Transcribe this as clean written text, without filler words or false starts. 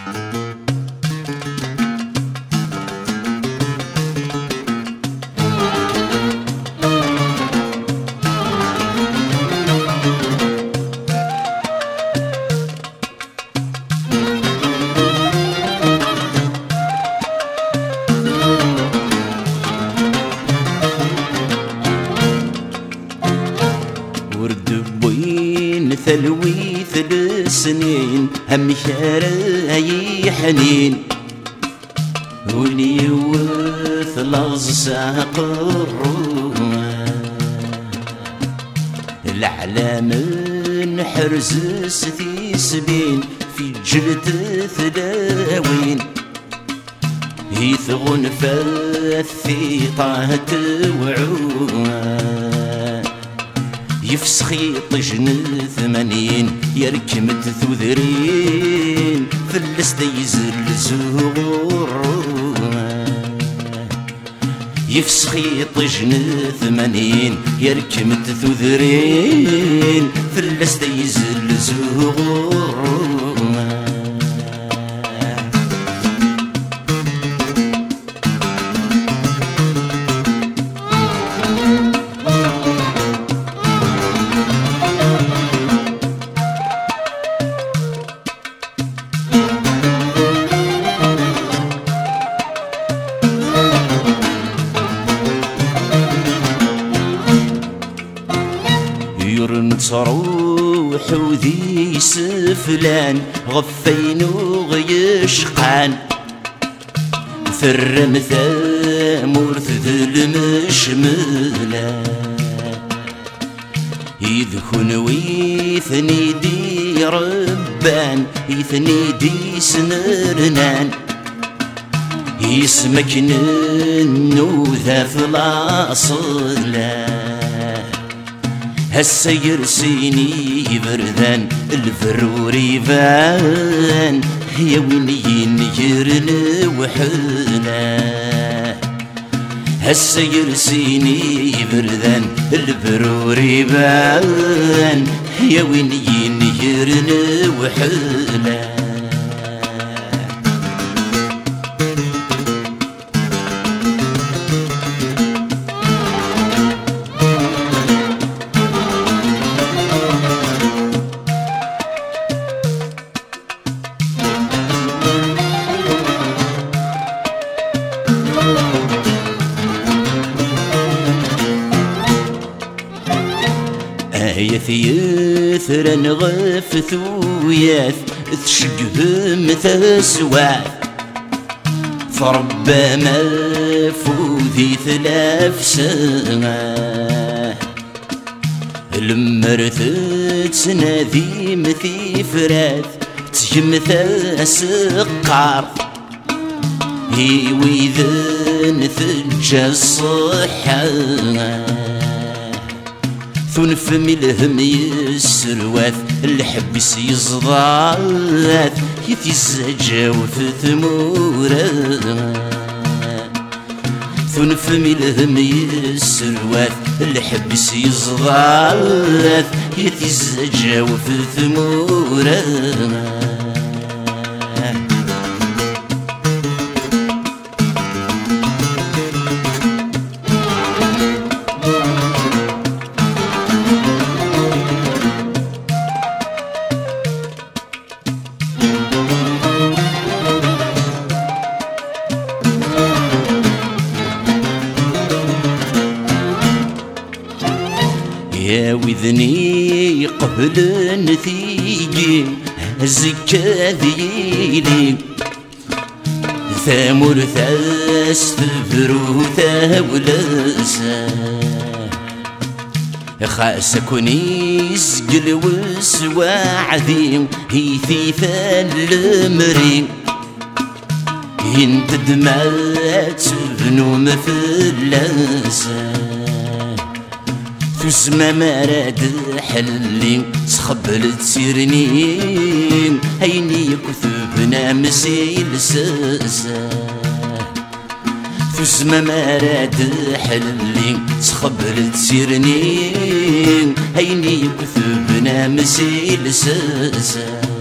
ثلوي 3 سنين هم شراي حنين ولي يورث لغز ساق الروح الأعلام نحرز ستي سبين في جلد ثلاوين يثغن فالثي طاهت وعوان يفسخي طجن 80 يركمت ثذرين في اللسدة يزل زهور يفسخي طجن 80 يركمت ثذرين في اللسدة يزل زهور صروح وذي سفلان غفين وغيشقان ثرم ثامور ذل مشملان يذكن ويثني دي ربان يثني دي سنرنان يسمك النوذة في الأصلان هالسير سيني بردان الفرور يبان يا وين يجرن وحنا هالسير سيني بردان الفرور يبان يا وين يجرن وحنا يثيثر نغف ثوياث تشقهم ثسواث فربما فوذي 3 سنة المرث تنادي مثي فراث تجمث سقار هي ويذن ثجا الصحة ثنف ملهم يسرواث الحبس يزضاث يتزجا وفي ثمورة ثنف ملهم يسرواث الحبس يزضاث يتزجا وفي ثمورة يا وذني قبل نثيجي الزكا ذيلي ثامر ثاس فبروثا ولسا خاس كوني سقل وسواعدي هي ثيثان المري ينت دمات بنو مفلسا تسمى مراد حلي تخبلت سيرنين هيني كثبنا مسيل ساسا تسمى مراد حلي تخبلت سيرنين هيني كثبنا مسيل ساسا